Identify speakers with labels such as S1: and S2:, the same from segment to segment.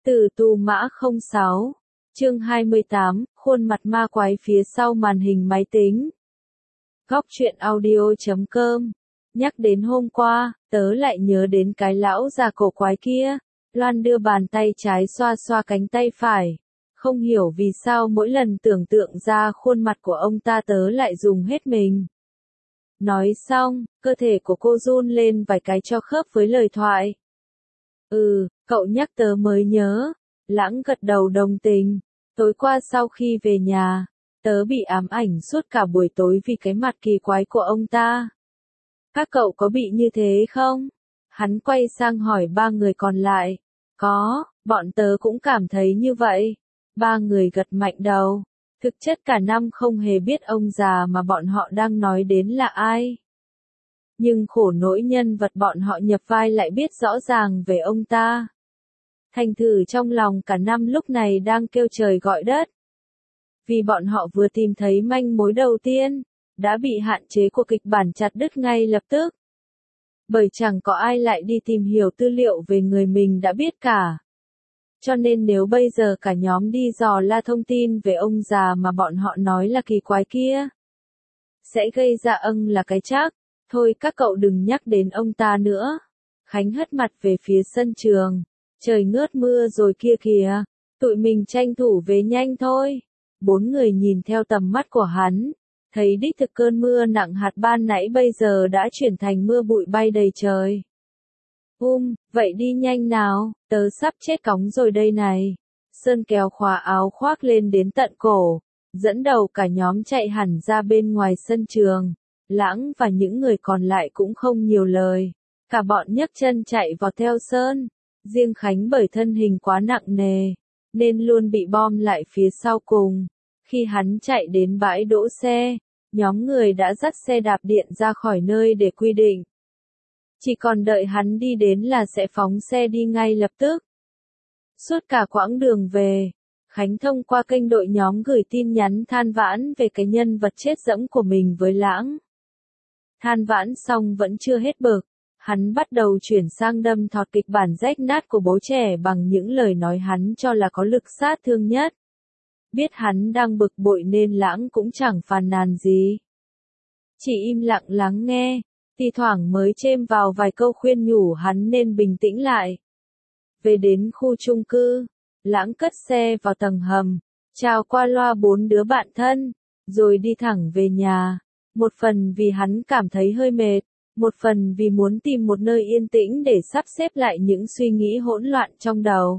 S1: Tử tù mã 06, chương 28, khuôn mặt ma quái phía sau màn hình máy tính. Góc truyện audio.com. Nhắc đến hôm qua, tớ lại nhớ đến cái lão già cổ quái kia. Loan đưa bàn tay trái xoa xoa cánh tay phải. Không hiểu vì sao mỗi lần tưởng tượng ra khuôn mặt của ông ta tớ lại dùng hết mình. Nói xong, cơ thể của cô run lên vài cái cho khớp với lời thoại. Cậu nhắc tớ mới nhớ. Lãng gật đầu đồng tình. Tối qua sau khi về nhà, tớ bị ám ảnh suốt cả buổi tối vì cái mặt kỳ quái của ông ta. Các cậu có bị như thế không? Hắn quay sang hỏi ba người còn lại. Có, bọn tớ cũng cảm thấy như vậy. Ba người gật mạnh đầu. Thực chất cả năm không hề biết ông già mà bọn họ đang nói đến là ai. Nhưng khổ nỗi nhân vật bọn họ nhập vai lại biết rõ ràng về ông ta. Thành thử trong lòng cả năm lúc này đang kêu trời gọi đất. Vì bọn họ vừa tìm thấy manh mối đầu tiên, đã bị hạn chế của kịch bản chặt đứt ngay lập tức. Bởi chẳng có ai lại đi tìm hiểu tư liệu về người mình đã biết cả. Cho nên nếu bây giờ cả nhóm đi dò la thông tin về ông già mà bọn họ nói là kỳ quái kia, sẽ gây ra là cái chắc. Thôi các cậu đừng nhắc đến ông ta nữa. Khánh hất mặt về phía sân trường. Trời ngớt mưa rồi kia kìa. Tụi mình tranh thủ về nhanh thôi. Bốn người nhìn theo tầm mắt của hắn. Thấy đích thực cơn mưa nặng hạt ban nãy bây giờ đã chuyển thành mưa bụi bay đầy trời. Vậy đi nhanh nào, tớ sắp chết cóng rồi đây này. Sơn kéo khóa áo khoác lên đến tận cổ. Dẫn đầu cả nhóm chạy hẳn ra bên ngoài sân trường. Lãng và những người còn lại cũng không nhiều lời. Cả bọn nhấc chân chạy vào theo Sơn. Riêng Khánh bởi thân hình quá nặng nề, nên luôn bị bom lại phía sau cùng. Khi hắn chạy đến bãi đỗ xe, nhóm người đã dắt xe đạp điện ra khỏi nơi để quy định. Chỉ còn đợi hắn đi đến là sẽ phóng xe đi ngay lập tức. Suốt cả quãng đường về, Khánh thông qua kênh đội nhóm gửi tin nhắn than vãn về cái nhân vật chết dẫm của mình với Lãng. Than vãn xong vẫn chưa hết bực. Hắn bắt đầu chuyển sang đâm thọt kịch bản rách nát của bố trẻ bằng những lời nói hắn cho là có lực sát thương nhất. Biết hắn đang bực bội nên Lãng cũng chẳng phàn nàn gì. Chỉ im lặng lắng nghe, thi thoảng mới chêm vào vài câu khuyên nhủ hắn nên bình tĩnh lại. Về đến khu chung cư, Lãng cất xe vào tầng hầm, chào qua loa 4 đứa bạn thân, rồi đi thẳng về nhà. Một phần vì hắn cảm thấy hơi mệt. Một phần vì muốn tìm một nơi yên tĩnh để sắp xếp lại những suy nghĩ hỗn loạn trong đầu.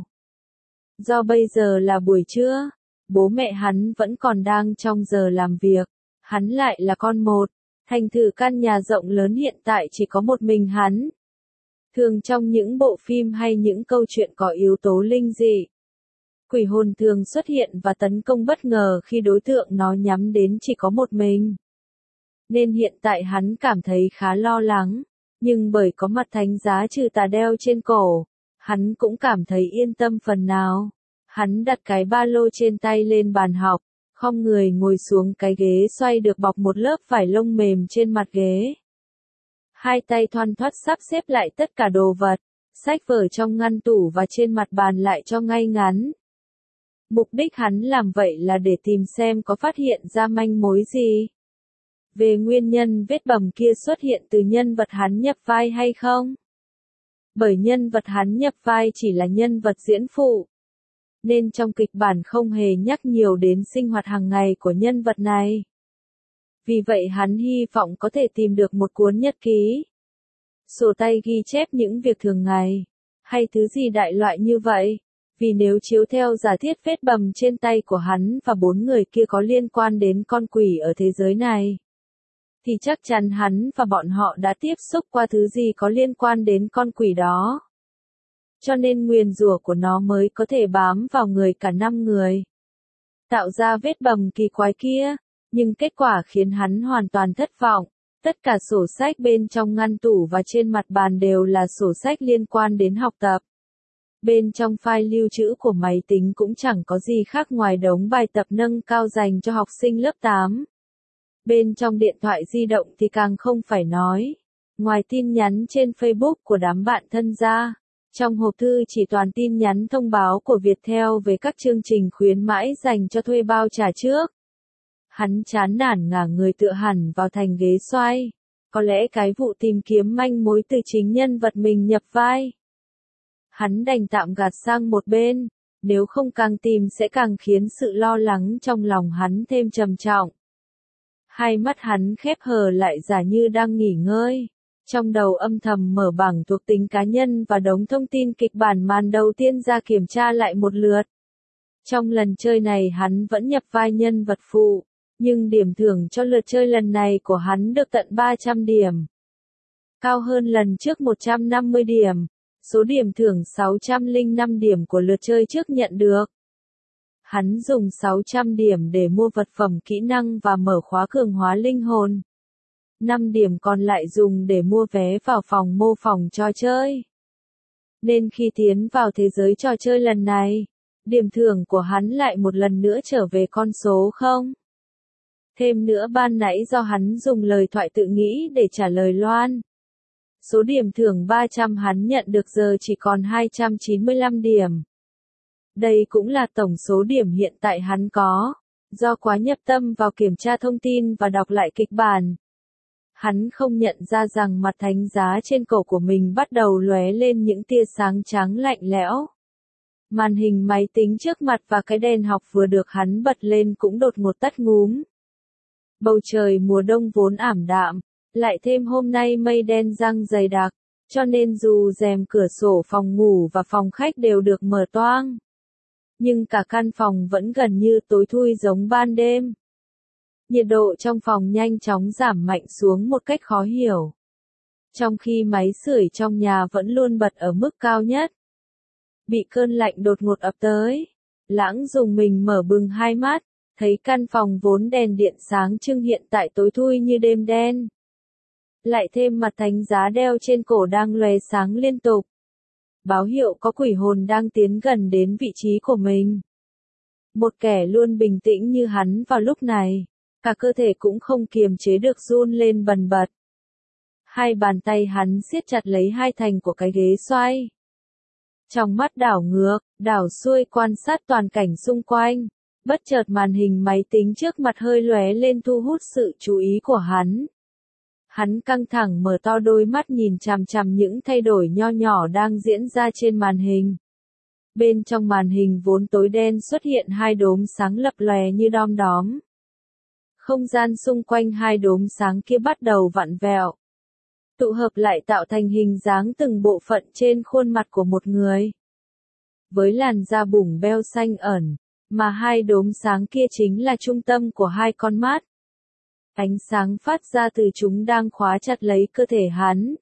S1: Do bây giờ là buổi trưa, bố mẹ hắn vẫn còn đang trong giờ làm việc, hắn lại là con một, thành thử căn nhà rộng lớn hiện tại chỉ có một mình hắn. Thường trong những bộ phim hay những câu chuyện có yếu tố linh dị, quỷ hồn thường xuất hiện và tấn công bất ngờ khi đối tượng nó nhắm đến chỉ có một mình. Nên hiện tại hắn cảm thấy khá lo lắng, nhưng bởi có mặt thánh giá trừ tà đeo trên cổ, hắn cũng cảm thấy yên tâm phần nào. Hắn đặt cái ba lô trên tay lên bàn học, khom người ngồi xuống cái ghế xoay được bọc một lớp vải lông mềm trên mặt ghế. Hai tay thoăn thoắt sắp xếp lại tất cả đồ vật, sách vở trong ngăn tủ và trên mặt bàn lại cho ngay ngắn. Mục đích hắn làm vậy là để tìm xem có phát hiện ra manh mối gì. Về nguyên nhân vết bầm kia xuất hiện từ nhân vật hắn nhập vai hay không? Bởi nhân vật hắn nhập vai chỉ là nhân vật diễn phụ, nên trong kịch bản không hề nhắc nhiều đến sinh hoạt hàng ngày của nhân vật này. Vì vậy hắn hy vọng có thể tìm được một cuốn nhật ký, sổ tay ghi chép những việc thường ngày, hay thứ gì đại loại như vậy. Vì nếu chiếu theo giả thiết vết bầm trên tay của hắn và 4 người kia có liên quan đến con quỷ ở thế giới này, thì chắc chắn hắn và bọn họ đã tiếp xúc qua thứ gì có liên quan đến con quỷ đó. Cho nên nguyền rủa của nó mới có thể bám vào người cả 5 người. Tạo ra vết bầm kỳ quái kia, nhưng kết quả khiến hắn hoàn toàn thất vọng. Tất cả sổ sách bên trong ngăn tủ và trên mặt bàn đều là sổ sách liên quan đến học tập. Bên trong file lưu trữ của máy tính cũng chẳng có gì khác ngoài đống bài tập nâng cao dành cho học sinh lớp 8. Bên trong điện thoại di động thì càng không phải nói. Ngoài tin nhắn trên Facebook của đám bạn thân ra, Trong hộp thư chỉ toàn tin nhắn thông báo của Viettel về các chương trình khuyến mãi dành cho thuê bao trả trước. Hắn chán nản ngả người tựa hẳn vào thành ghế xoay. Có lẽ cái vụ tìm kiếm manh mối từ chính nhân vật mình nhập vai. Hắn đành tạm gạt sang một bên, nếu không càng tìm sẽ càng khiến sự lo lắng trong lòng hắn thêm trầm trọng. Hai mắt hắn khép hờ lại giả như đang nghỉ ngơi. Trong đầu âm thầm mở bảng thuộc tính cá nhân và đống thông tin kịch bản màn đầu tiên ra kiểm tra lại một lượt. Trong lần chơi này hắn vẫn nhập vai nhân vật phụ, nhưng điểm thưởng cho lượt chơi lần này của hắn được tận 300 điểm. Cao hơn lần trước 150 điểm, số điểm thưởng 605 điểm của lượt chơi trước nhận được. Hắn dùng 600 điểm để mua vật phẩm kỹ năng và mở khóa cường hóa linh hồn. 5 điểm còn lại dùng để mua vé vào phòng mô phỏng trò chơi. Nên khi tiến vào thế giới trò chơi lần này, điểm thưởng của hắn lại một lần nữa trở về con số 0. Thêm nữa ban nãy do hắn dùng lời thoại tự nghĩ để trả lời Loan. Số điểm thưởng 300 hắn nhận được giờ chỉ còn 295 điểm. Đây cũng là tổng số điểm hiện tại hắn có, do quá nhập tâm vào kiểm tra thông tin và đọc lại kịch bản. Hắn không nhận ra rằng mặt thánh giá trên cổ của mình bắt đầu lóe lên những tia sáng trắng lạnh lẽo. Màn hình máy tính trước mặt và cái đèn học vừa được hắn bật lên cũng đột ngột tắt ngúm. Bầu trời mùa đông vốn ảm đạm, lại thêm hôm nay mây đen giăng dày đặc, cho nên dù rèm cửa sổ phòng ngủ và phòng khách đều được mở toang, nhưng cả căn phòng vẫn gần như tối thui giống ban đêm. Nhiệt độ trong phòng nhanh chóng giảm mạnh xuống một cách khó hiểu, trong khi máy sưởi trong nhà vẫn luôn bật ở mức cao nhất. Bị cơn lạnh đột ngột ập tới, Lãng dùng mình mở bừng hai mắt, thấy căn phòng vốn đèn điện sáng trưng hiện tại tối thui như đêm đen. Lại thêm mặt thánh giá đeo trên cổ đang lóe sáng liên tục. Báo hiệu có quỷ hồn đang tiến gần đến vị trí của mình. Một kẻ luôn bình tĩnh như hắn vào lúc này, cả cơ thể cũng không kiềm chế được run lên bần bật. Hai bàn tay hắn siết chặt lấy hai thành của cái ghế xoay. Trong mắt đảo ngược, đảo xuôi quan sát toàn cảnh xung quanh, bất chợt màn hình máy tính trước mặt hơi lóe lên thu hút sự chú ý của hắn. Hắn căng thẳng mở to đôi mắt nhìn chằm chằm những thay đổi nho nhỏ đang diễn ra trên màn hình. Bên trong màn hình vốn tối đen xuất hiện hai đốm sáng lập lòe như đom đóm. Không gian xung quanh hai đốm sáng kia bắt đầu vặn vẹo, tụ hợp lại tạo thành hình dáng từng bộ phận trên khuôn mặt của một người. Với làn da bủng beo xanh ẩn, mà hai đốm sáng kia chính là trung tâm của hai con mắt. Ánh sáng phát ra từ chúng đang khóa chặt lấy cơ thể hắn.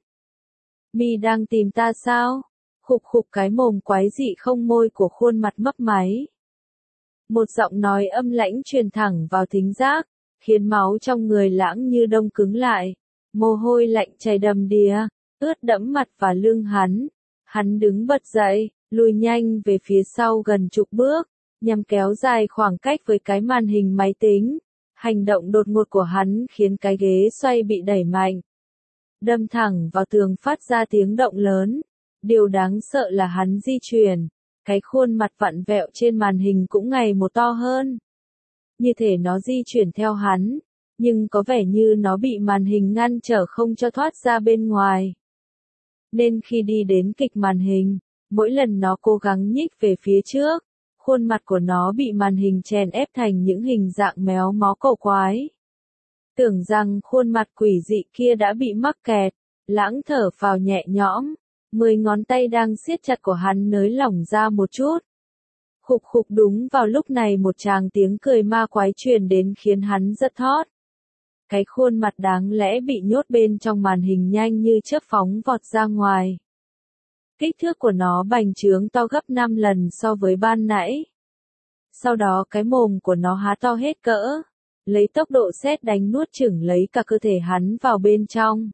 S1: Mi đang tìm ta sao? Khục khục cái mồm quái dị không môi của khuôn mặt mấp máy. Một giọng nói âm lãnh truyền thẳng vào thính giác, khiến máu trong người Lãng như đông cứng lại. Mồ hôi lạnh chảy đầm đìa, ướt đẫm mặt và lưng hắn. Hắn đứng bật dậy, lùi nhanh về phía sau gần chục bước, nhằm kéo dài khoảng cách với cái màn hình máy tính. Hành động đột ngột của hắn khiến cái ghế xoay bị đẩy mạnh, đâm thẳng vào tường phát ra tiếng động lớn. Điều đáng sợ là hắn di chuyển, cái khuôn mặt vặn vẹo trên màn hình cũng ngày một to hơn. Như thể nó di chuyển theo hắn, nhưng có vẻ như nó bị màn hình ngăn trở không cho thoát ra bên ngoài. Nên khi đi đến kịch màn hình, mỗi lần nó cố gắng nhích về phía trước, khuôn mặt của nó bị màn hình chèn ép thành những hình dạng méo mó cổ quái. Tưởng rằng khuôn mặt quỷ dị kia đã bị mắc kẹt, Lãng thở phào nhẹ nhõm, 10 ngón tay đang siết chặt của hắn nới lỏng ra một chút. Khục khục đúng vào lúc này một tràng tiếng cười ma quái truyền đến khiến hắn giật thót. Cái khuôn mặt đáng lẽ bị nhốt bên trong màn hình nhanh như chớp phóng vọt ra ngoài. Kích thước của nó bành trướng to gấp 5 lần so với ban nãy. Sau đó cái mồm của nó há to hết cỡ, lấy tốc độ sét đánh nuốt chửng lấy cả cơ thể hắn vào bên trong.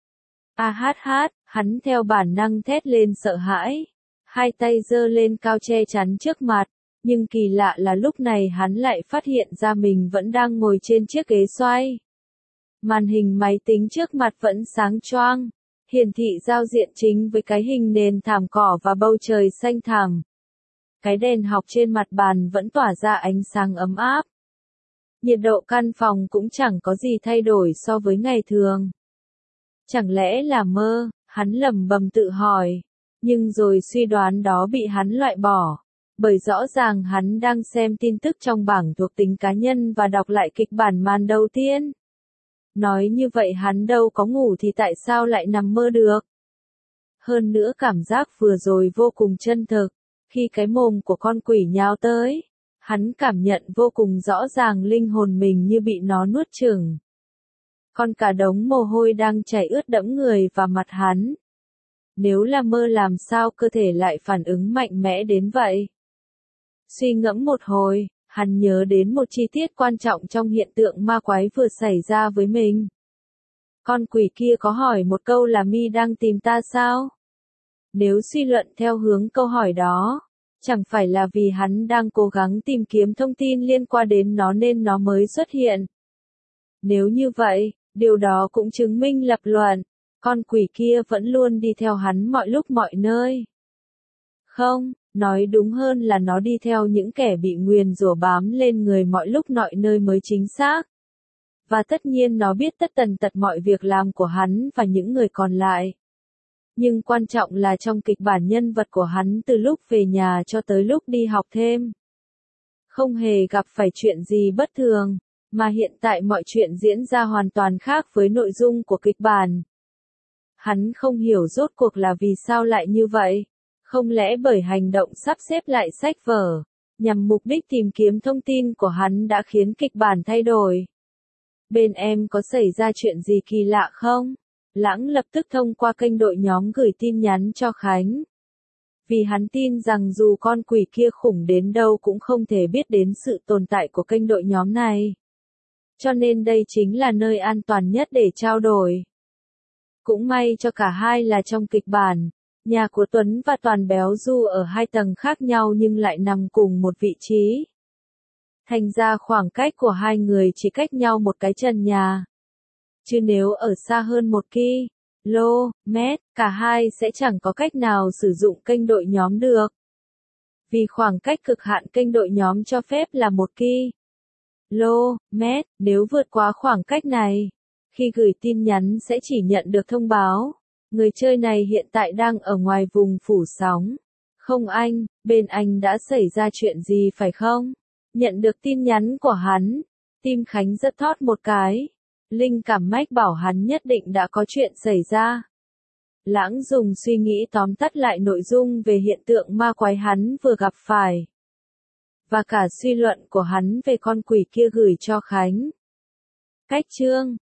S1: A hát hát, hắn theo bản năng thét lên sợ hãi. Hai tay giơ lên cao che chắn trước mặt, nhưng kỳ lạ là lúc này hắn lại phát hiện ra mình vẫn đang ngồi trên chiếc ghế xoay. Màn hình máy tính trước mặt vẫn sáng choang, hiển thị giao diện chính với cái hình nền thảm cỏ và bầu trời xanh thẳm. Cái đèn học trên mặt bàn vẫn tỏa ra ánh sáng ấm áp. Nhiệt độ căn phòng cũng chẳng có gì thay đổi so với ngày thường. Chẳng lẽ là mơ, hắn lẩm bẩm tự hỏi. Nhưng rồi suy đoán đó bị hắn loại bỏ. Bởi rõ ràng hắn đang xem tin tức trong bảng thuộc tính cá nhân và đọc lại kịch bản màn đầu tiên. Nói như vậy hắn đâu có ngủ thì tại sao lại nằm mơ được? Hơn nữa cảm giác vừa rồi vô cùng chân thực. Khi cái mồm của con quỷ nhào tới, hắn cảm nhận vô cùng rõ ràng linh hồn mình như bị nó nuốt chửng. Còn cả đống mồ hôi đang chảy ướt đẫm người và mặt hắn. Nếu là mơ làm sao cơ thể lại phản ứng mạnh mẽ đến vậy? Suy ngẫm một hồi, hắn nhớ đến một chi tiết quan trọng trong hiện tượng ma quái vừa xảy ra với mình. Con quỷ kia có hỏi một câu là mi đang tìm ta sao? Nếu suy luận theo hướng câu hỏi đó, chẳng phải là vì hắn đang cố gắng tìm kiếm thông tin liên quan đến nó nên nó mới xuất hiện. Nếu như vậy, điều đó cũng chứng minh lập luận, con quỷ kia vẫn luôn đi theo hắn mọi lúc mọi nơi. Không, nói đúng hơn là nó đi theo những kẻ bị nguyền rủa bám lên người mọi lúc mọi nơi mới chính xác. Và tất nhiên nó biết tất tần tật mọi việc làm của hắn và những người còn lại. Nhưng quan trọng là trong kịch bản nhân vật của hắn từ lúc về nhà cho tới lúc đi học thêm. Không hề gặp phải chuyện gì bất thường, mà hiện tại mọi chuyện diễn ra hoàn toàn khác với nội dung của kịch bản. Hắn không hiểu rốt cuộc là vì sao lại như vậy. Không lẽ bởi hành động sắp xếp lại sách vở, nhằm mục đích tìm kiếm thông tin của hắn đã khiến kịch bản thay đổi? Bên em có xảy ra chuyện gì kỳ lạ không? Lãng lập tức thông qua kênh đội nhóm gửi tin nhắn cho Khánh. Vì hắn tin rằng dù con quỷ kia khủng đến đâu cũng không thể biết đến sự tồn tại của kênh đội nhóm này. Cho nên đây chính là nơi an toàn nhất để trao đổi. Cũng may cho cả hai là trong kịch bản, nhà của Tuấn và Toàn Béo Du ở hai tầng khác nhau nhưng lại nằm cùng một vị trí. Thành ra khoảng cách của hai người chỉ cách nhau một cái trần nhà. Chứ nếu ở xa hơn 1 km, cả hai sẽ chẳng có cách nào sử dụng kênh đội nhóm được. Vì khoảng cách cực hạn kênh đội nhóm cho phép là 1 km, nếu vượt quá khoảng cách này, khi gửi tin nhắn sẽ chỉ nhận được thông báo. Người chơi này hiện tại đang ở ngoài vùng phủ sóng. Không anh, bên anh đã xảy ra chuyện gì phải không? Nhận được tin nhắn của hắn, tim Khánh rất thót một cái. Linh cảm mách bảo hắn nhất định đã có chuyện xảy ra. Lãng dùng suy nghĩ tóm tắt lại nội dung về hiện tượng ma quái hắn vừa gặp phải. Và cả suy luận của hắn về con quỷ kia gửi cho Khánh. Cách chương